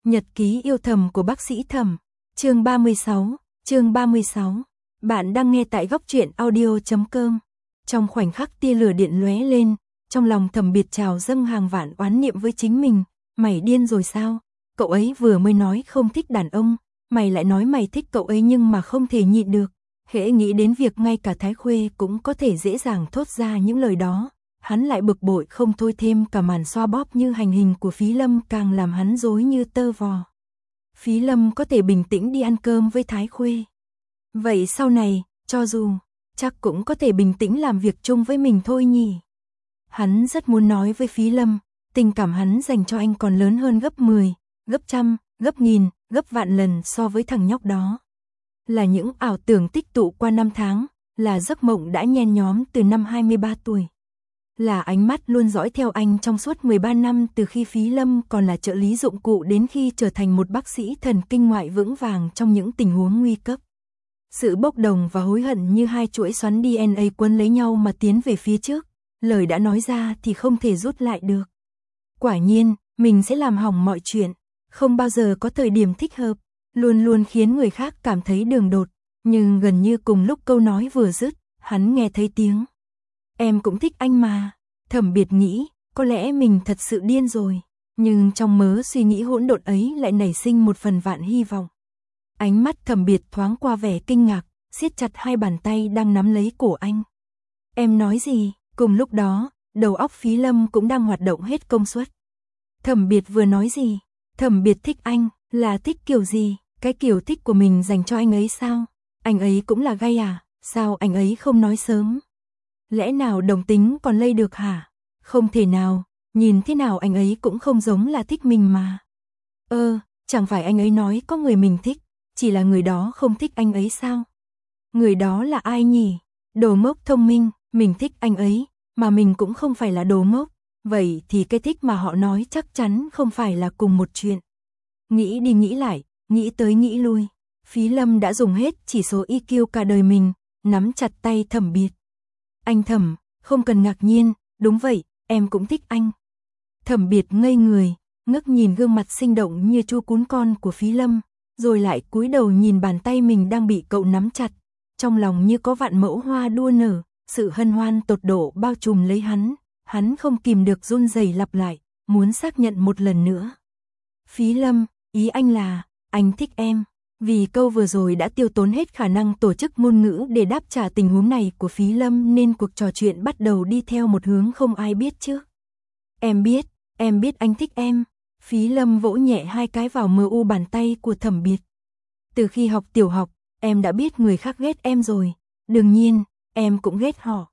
Nhật ký yêu thầm của bác sĩ Thẩm, chương 36. Bạn đang nghe tại góc truyện audio.com. Trong khoảnh khắc tia lửa điện lóe lên, trong lòng Thẩm Biệt trào dâng hàng vạn oán niệm với chính mình. Mày điên rồi sao? Cậu ấy vừa mới nói không thích đàn ông, mày lại nói mày thích cậu ấy nhưng mà không thể nhịn được. Hễ nghĩ đến việc ngay cả Thái Khuê cũng có thể dễ dàng thốt ra những lời đó, hắn lại bực bội không thôi, thêm cả màn xoa bóp như hành hình của Phí Lâm càng làm hắn rối như tơ vò. Phí Lâm có thể bình tĩnh đi ăn cơm với Thái Khuê. Vậy sau này, cho dù, chắc cũng có thể bình tĩnh làm việc chung với mình thôi nhỉ. Hắn rất muốn nói với Phí Lâm, tình cảm hắn dành cho anh còn lớn hơn gấp 10, gấp trăm, gấp nghìn, gấp vạn lần so với thằng nhóc đó. Là những ảo tưởng tích tụ qua năm tháng, là giấc mộng đã nhen nhóm từ năm 23 tuổi. Là ánh mắt luôn dõi theo anh trong suốt 13 năm, từ khi Phí Lâm còn là trợ lý dụng cụ đến khi trở thành một bác sĩ thần kinh ngoại vững vàng trong những tình huống nguy cấp. Sự bốc đồng và hối hận như hai chuỗi xoắn DNA quấn lấy nhau mà tiến về phía trước, lời đã nói ra thì không thể rút lại được. Quả nhiên, mình sẽ làm hỏng mọi chuyện, không bao giờ có thời điểm thích hợp, luôn luôn khiến người khác cảm thấy đường đột, nhưng gần như cùng lúc câu nói vừa dứt, hắn nghe thấy tiếng. Em cũng thích anh mà. Thẩm Biệt nghĩ, có lẽ mình thật sự điên rồi, nhưng trong mớ suy nghĩ hỗn độn ấy lại nảy sinh một phần vạn hy vọng. Ánh mắt Thẩm Biệt thoáng qua vẻ kinh ngạc, siết chặt hai bàn tay đang nắm lấy cổ anh. Em nói gì? Cùng lúc đó, đầu óc Phí Lâm cũng đang hoạt động hết công suất. Thẩm Biệt vừa nói gì? Thẩm Biệt thích anh, là thích kiểu gì? Cái kiểu thích của mình dành cho anh ấy sao? Anh ấy cũng là gay à? Sao anh ấy không nói sớm? Lẽ nào đồng tính còn lây được hả? Không thể nào, nhìn thế nào anh ấy cũng không giống là thích mình mà. Chẳng phải anh ấy nói có người mình thích, chỉ là người đó không thích anh ấy sao? Người đó là ai nhỉ? Đồ ngốc thông minh, mình thích anh ấy, mà mình cũng không phải là đồ ngốc. Vậy thì cái thích mà họ nói chắc chắn không phải là cùng một chuyện. Nghĩ đi nghĩ lại, nghĩ tới nghĩ lui, Phí Lâm đã dùng hết chỉ số EQ cả đời mình, nắm chặt tay Thẩm Biệt. Anh Thẩm, không cần ngạc nhiên, đúng vậy, em cũng thích anh. Thẩm Biệt ngây người, ngước nhìn gương mặt sinh động như chu cún con của Phí Lâm, rồi lại cúi đầu nhìn bàn tay mình đang bị cậu nắm chặt. Trong lòng như có vạn mẫu hoa đua nở, sự hân hoan tột độ bao trùm lấy hắn không kìm được run rẩy lặp lại, muốn xác nhận một lần nữa. Phí Lâm, ý anh là, anh thích em. Vì câu vừa rồi đã tiêu tốn hết khả năng tổ chức ngôn ngữ để đáp trả tình huống này của Phí Lâm, nên cuộc trò chuyện bắt đầu đi theo một hướng không ai biết trước. Em biết anh thích em. Phí Lâm vỗ nhẹ hai cái vào mờ u bàn tay của Thẩm Biệt. Từ khi học tiểu học, em đã biết người khác ghét em rồi. Đương nhiên, em cũng ghét họ.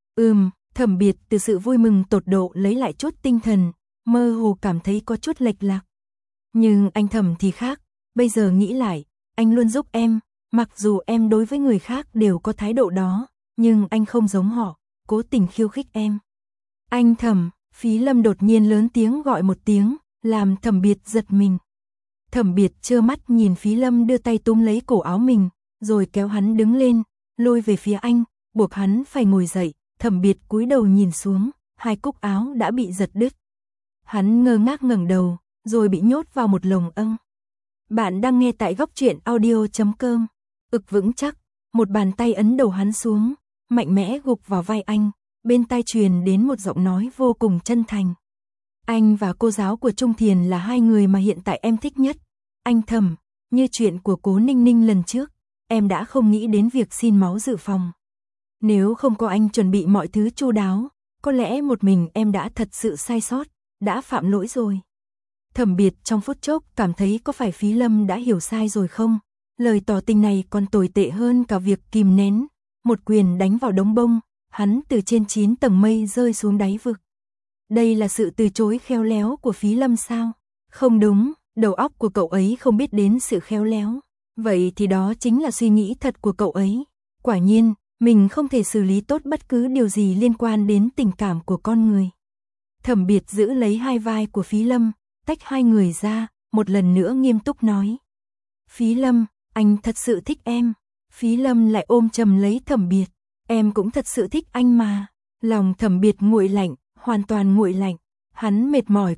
Thẩm Biệt từ sự vui mừng tột độ lấy lại chút tinh thần, mơ hồ cảm thấy có chút lệch lạc. Nhưng anh Thẩm thì khác. Bây giờ nghĩ lại, anh luôn giúp em, mặc dù em đối với người khác đều có thái độ đó, nhưng anh không giống họ, cố tình khiêu khích em. Anh Thẩm, Phí Lâm đột nhiên lớn tiếng gọi một tiếng, làm Thẩm Biệt giật mình. Thẩm Biệt trơ mắt nhìn Phí Lâm đưa tay túm lấy cổ áo mình, rồi kéo hắn đứng lên, lôi về phía anh, buộc hắn phải ngồi dậy. Thẩm Biệt cúi đầu nhìn xuống, hai cúc áo đã bị giật đứt. Hắn ngơ ngác ngẩng đầu, rồi bị nhốt vào một lồng ong. Bạn đang nghe tại góc truyện audio.com. Ực vững chắc, một bàn tay ấn đầu hắn xuống, mạnh mẽ gục vào vai anh, bên tai truyền đến một giọng nói vô cùng chân thành. Anh và cô giáo của Trung Thiền là hai người mà hiện tại em thích nhất. Anh Thẩm, như chuyện của Cố Ninh Ninh lần trước, em đã không nghĩ đến việc xin máu dự phòng. Nếu không có anh chuẩn bị mọi thứ chu đáo, có lẽ một mình em đã thật sự sai sót, đã phạm lỗi rồi. Thẩm Biệt trong phút chốc cảm thấy có phải Phí Lâm đã hiểu sai rồi không? Lời tỏ tình này còn tồi tệ hơn cả việc kìm nén. Một quyền đánh vào đống bông, hắn từ trên 9 tầng mây rơi xuống đáy vực. Đây là sự từ chối khéo léo của Phí Lâm sao? Không đúng, đầu óc của cậu ấy không biết đến sự khéo léo. Vậy thì đó chính là suy nghĩ thật của cậu ấy. Quả nhiên, mình không thể xử lý tốt bất cứ điều gì liên quan đến tình cảm của con người. Thẩm Biệt giữ lấy hai vai của Phí Lâm, tách hai người ra, một lần nữa nghiêm túc nói. Phí Lâm, anh thật sự thích em. Phí Lâm lại ôm chầm lấy Thẩm Biệt. Em cũng thật sự thích anh mà. Lòng Thẩm Biệt nguội lạnh, hoàn toàn nguội lạnh. Hắn mệt mỏi quá,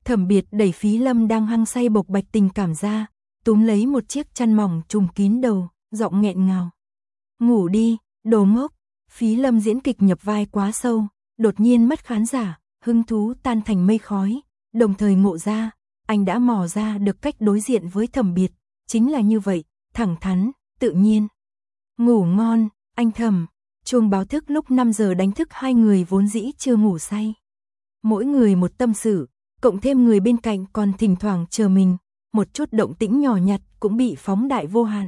Thẩm Biệt đẩy Phí Lâm đang hăng say bộc bạch tình cảm ra, túm lấy một chiếc chăn mỏng trùm kín đầu, giọng nghẹn ngào. Ngủ đi, đồ ngốc. Phí Lâm diễn kịch nhập vai quá sâu, đột nhiên mất khán giả, hứng thú tan thành mây khói, đồng thời ngộ ra, anh đã mò ra được cách đối diện với Thẩm Biệt, chính là như vậy, thẳng thắn, tự nhiên. Ngủ ngon, anh Thẩm. Chuông báo thức lúc 5 giờ đánh thức hai người vốn dĩ chưa ngủ say. Mỗi người một tâm sự, cộng thêm người bên cạnh còn thỉnh thoảng chờ mình, một chút động tĩnh nhỏ nhặt cũng bị phóng đại vô hạn.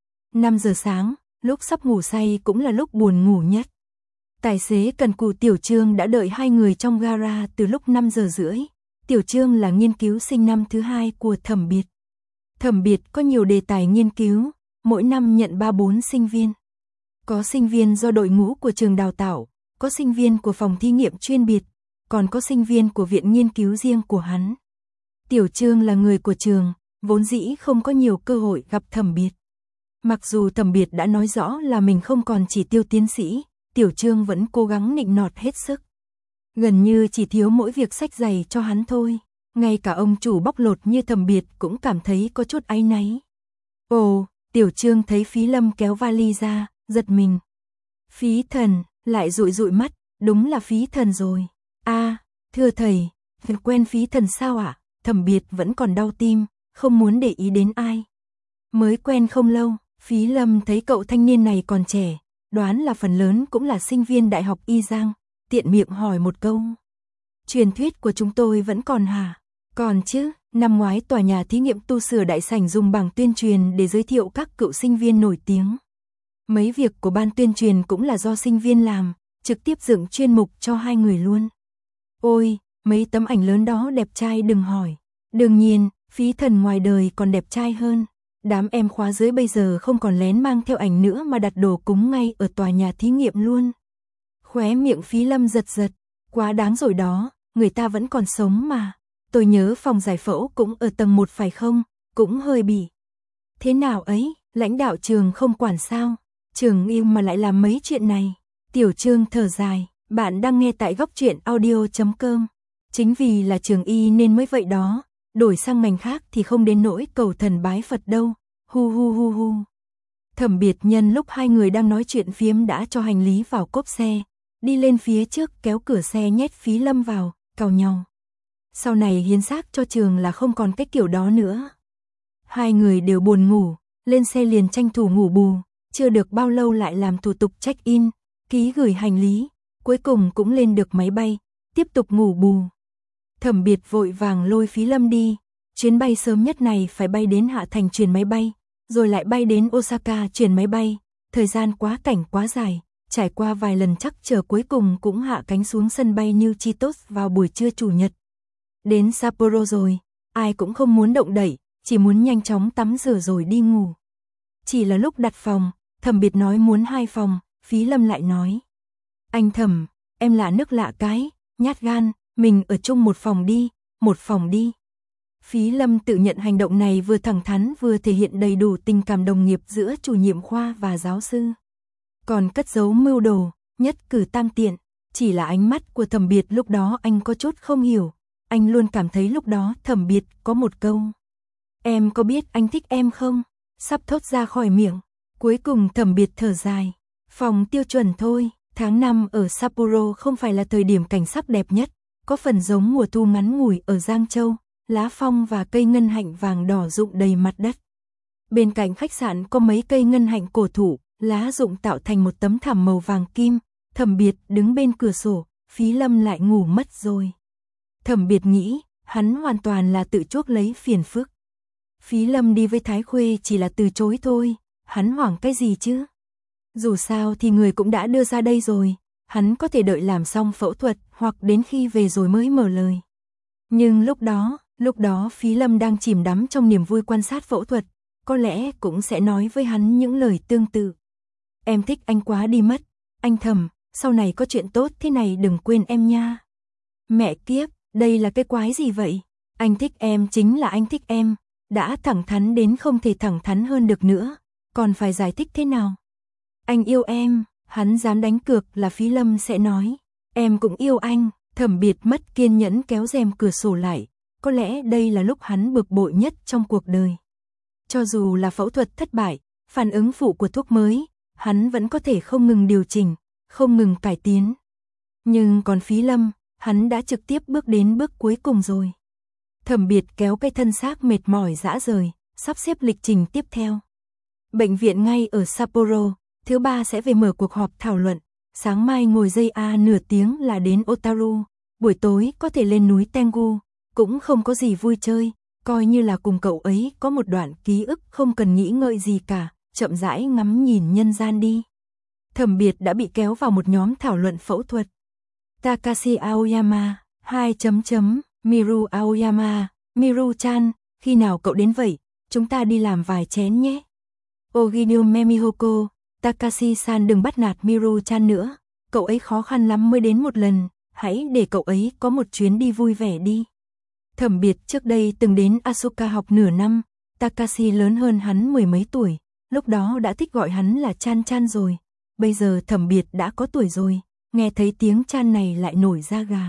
5 giờ sáng, lúc sắp ngủ say cũng là lúc buồn ngủ nhất. Tài xế cần cù Tiểu Trương đã đợi hai người trong gara từ lúc 5 giờ rưỡi. Tiểu Trương là nghiên cứu sinh năm thứ 2 của Thẩm Biệt. Thẩm Biệt có nhiều đề tài nghiên cứu, mỗi năm nhận 3-4 sinh viên. Có sinh viên do đội ngũ của trường đào tạo, có sinh viên của phòng thí nghiệm chuyên biệt, còn có sinh viên của viện nghiên cứu riêng của hắn. Tiểu Trương là người của trường, vốn dĩ không có nhiều cơ hội gặp Thẩm Biệt. Mặc dù Thẩm Biệt đã nói rõ là mình không còn chỉ tiêu tiến sĩ, Tiểu Trương vẫn cố gắng nịnh nọt hết sức. Gần như chỉ thiếu mỗi việc xách giày cho hắn thôi, ngay cả ông chủ bóc lột như Thẩm Biệt cũng cảm thấy có chút áy náy. Ồ, Tiểu Trương thấy Phí Lâm kéo vali ra, giật mình. Phí Thần, lại dụi dụi mắt, đúng là Phí Thần rồi. Thưa thầy, quen Phí Thần sao ạ? Thẩm Biệt vẫn còn đau tim, không muốn để ý đến ai. Mới quen không lâu, Phí Lâm thấy cậu thanh niên này còn trẻ, đoán là phần lớn cũng là sinh viên đại học Y Giang, tiện miệng hỏi một câu. Truyền thuyết của chúng tôi vẫn còn hả? Còn chứ, năm ngoái tòa nhà thí nghiệm tu sửa đại sảnh dùng bảng tuyên truyền để giới thiệu các cựu sinh viên nổi tiếng. Mấy việc của ban tuyên truyền cũng là do sinh viên làm, trực tiếp dựng chuyên mục cho hai người luôn. Ôi, mấy tấm ảnh lớn đó đẹp trai đừng hỏi. Đương nhiên, Phí Thần ngoài đời còn đẹp trai hơn. Đám em khóa dưới bây giờ không còn lén mang theo ảnh nữa mà đặt đồ cúng ngay ở tòa nhà thí nghiệm luôn. Khóe miệng Phí Lâm giật giật, quá đáng rồi đó, người ta vẫn còn sống mà. Tôi nhớ phòng giải phẫu cũng ở tầng 1 phải không, cũng hơi bị. Thế nào ấy, lãnh đạo trường không quản sao, trường yêu mà lại làm mấy chuyện này. Tiểu Trương thở dài, bạn đang nghe tại góc truyện audio.com. Chính vì là trường y nên mới vậy đó, đổi sang ngành khác thì không đến nỗi cầu thần bái Phật đâu. Hu hu hu hu. Thẩm Biệt nhân lúc hai người đang nói chuyện phiếm đã cho hành lý vào cốp xe, đi lên phía trước kéo cửa xe nhét Phí Lâm vào, cào nhau. Sau này hiến xác cho trường là không còn cái kiểu đó nữa. Hai người đều buồn ngủ, lên xe liền tranh thủ ngủ bù, chưa được bao lâu lại làm thủ tục check-in, ký gửi hành lý, cuối cùng cũng lên được máy bay, tiếp tục ngủ bù. Thẩm Biệt vội vàng lôi Phí Lâm đi, chuyến bay sớm nhất này phải bay đến Hạ Thành chuyển máy bay, rồi lại bay đến Osaka chuyển máy bay, thời gian quá cảnh quá dài, trải qua vài lần chắc chờ cuối cùng cũng hạ cánh xuống sân bay New Chitos vào buổi trưa chủ nhật. Đến Sapporo rồi, ai cũng không muốn động đậy, chỉ muốn nhanh chóng tắm rửa rồi đi ngủ. Chỉ là lúc đặt phòng, Thẩm Biệt nói muốn 2 phòng, Phí Lâm lại nói. Anh Thẩm, em lạ nước lạ cái, nhát gan, mình ở chung một phòng đi. Phí Lâm tự nhận hành động này vừa thẳng thắn vừa thể hiện đầy đủ tình cảm đồng nghiệp giữa chủ nhiệm khoa và giáo sư. Còn cất giấu mưu đồ, nhất cử tam tiện, chỉ là ánh mắt của Thẩm Biệt lúc đó anh có chút không hiểu. Anh luôn cảm thấy lúc đó Thẩm Biệt có một câu. Em có biết anh thích em không? Sắp thốt ra khỏi miệng. Cuối cùng Thẩm Biệt thở dài. Phòng tiêu chuẩn thôi, tháng 5 ở Sapporo không phải là thời điểm cảnh sắc đẹp nhất. Có phần giống mùa thu ngắn ngủi ở Giang Châu, lá phong và cây ngân hạnh vàng đỏ rụng đầy mặt đất. Bên cạnh khách sạn có mấy cây ngân hạnh cổ thụ, lá rụng tạo thành một tấm thảm màu vàng kim. Thẩm Biệt đứng bên cửa sổ, Phí Lâm lại ngủ mất rồi. Thẩm Biệt nghĩ, hắn hoàn toàn là tự chuốc lấy phiền phức. Phí Lâm đi với Thái Khuê chỉ là từ chối thôi, hắn hoảng cái gì chứ? Dù sao thì người cũng đã đưa ra đây rồi, hắn có thể đợi làm xong phẫu thuật hoặc đến khi về rồi mới mở lời. Nhưng lúc đó Phí Lâm đang chìm đắm trong niềm vui quan sát phẫu thuật, có lẽ cũng sẽ nói với hắn những lời tương tự. Em thích anh quá đi mất, anh Thẩm, sau này có chuyện tốt thế này đừng quên em nha. Mẹ kiếp, đây là cái quái gì vậy? Anh thích em chính là anh thích em, đã thẳng thắn đến không thể thẳng thắn hơn được nữa, còn phải giải thích thế nào? Anh yêu em, hắn dám đánh cược là Phí Lâm sẽ nói, em cũng yêu anh. Thẩm Biệt mất kiên nhẫn kéo rèm cửa sổ lại, có lẽ đây là lúc hắn bực bội nhất trong cuộc đời. Cho dù là phẫu thuật thất bại, phản ứng phụ của thuốc mới, hắn vẫn có thể không ngừng điều chỉnh, không ngừng cải tiến. Nhưng còn Phí Lâm, hắn đã trực tiếp bước đến bước cuối cùng rồi. Thẩm Biệt kéo cái thân xác mệt mỏi rã rời, sắp xếp lịch trình tiếp theo. Bệnh viện ngay ở Sapporo, thứ ba sẽ về mở cuộc họp thảo luận, sáng mai ngồi dây A nửa tiếng là đến Otaru, buổi tối có thể lên núi Tengu, cũng không có gì vui chơi, coi như là cùng cậu ấy có một đoạn ký ức không cần nghĩ ngợi gì cả, chậm rãi ngắm nhìn nhân gian đi. Thẩm Biệt đã bị kéo vào một nhóm thảo luận phẫu thuật. Takashi Aoyama, Miru Aoyama, Miru-chan, khi nào cậu đến vậy, chúng ta đi làm vài chén nhé. Ogino Memihoko, Takashi-san đừng bắt nạt Miru-chan nữa, cậu ấy khó khăn lắm mới đến một lần, hãy để cậu ấy có một chuyến đi vui vẻ đi. Thẩm Biệt trước đây từng đến Asuka học nửa năm, Takashi lớn hơn hắn mười mấy tuổi, lúc đó đã thích gọi hắn là Chan Chan rồi, bây giờ Thẩm Biệt đã có tuổi rồi, nghe thấy tiếng Chan này lại nổi da gà.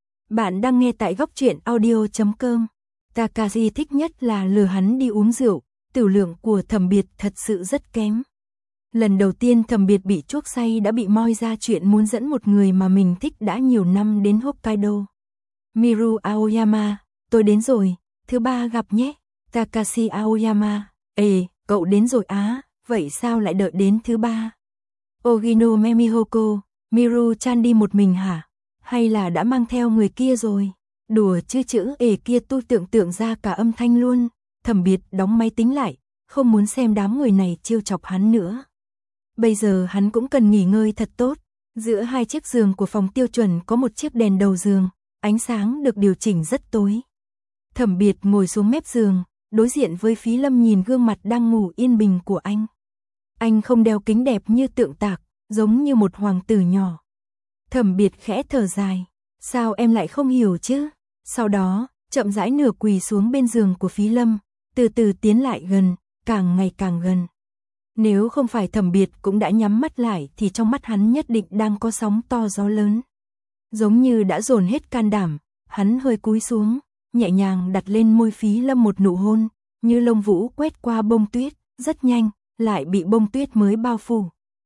Bạn đang nghe tại góc truyện audio.com. Takashi thích nhất là lừa hắn đi uống rượu, tiểu lượng của Thẩm Biệt thật sự rất kém. Lần đầu tiên Thẩm Biệt bị chuốc say đã bị moi ra chuyện muốn dẫn một người mà mình thích đã nhiều năm đến Hokkaido. Miru Aoyama, tôi đến rồi, thứ ba gặp nhé. Takashi Aoyama, cậu đến rồi á, vậy sao lại đợi đến thứ ba? Ogino Memihoko, Miru-chan đi một mình hả? Hay là đã mang theo người kia rồi? Đùa chứ chữ kia tôi tưởng tượng ra cả âm thanh luôn. Thẩm Biệt đóng máy tính lại, không muốn xem đám người này trêu chọc hắn nữa. Bây giờ hắn cũng cần nghỉ ngơi thật tốt. Giữa hai chiếc giường của phòng tiêu chuẩn có một chiếc đèn đầu giường, ánh sáng được điều chỉnh rất tối. Thẩm Biệt ngồi xuống mép giường, đối diện với Phí Lâm nhìn gương mặt đang ngủ yên bình của anh. Anh không đeo kính đẹp như tượng tạc, giống như một hoàng tử nhỏ. Thẩm Biệt khẽ thở dài, sao em lại không hiểu chứ? Sau đó, chậm rãi nửa quỳ xuống bên giường của Phí Lâm, từ từ tiến lại gần, càng ngày càng gần. Nếu không phải Thẩm Biệt cũng đã nhắm mắt lại thì trong mắt hắn nhất định đang có sóng to gió lớn. Giống như đã dồn hết can đảm, hắn hơi cúi xuống, nhẹ nhàng đặt lên môi Phí Lâm một nụ hôn, như lông vũ quét qua bông tuyết, rất nhanh, lại bị bông tuyết mới bao phủ.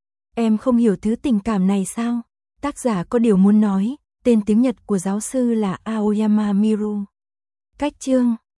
Em không hiểu thứ tình cảm này sao? Tác giả có điều muốn nói, tên tiếng Nhật của giáo sư là Aoyama Miru. Cách chương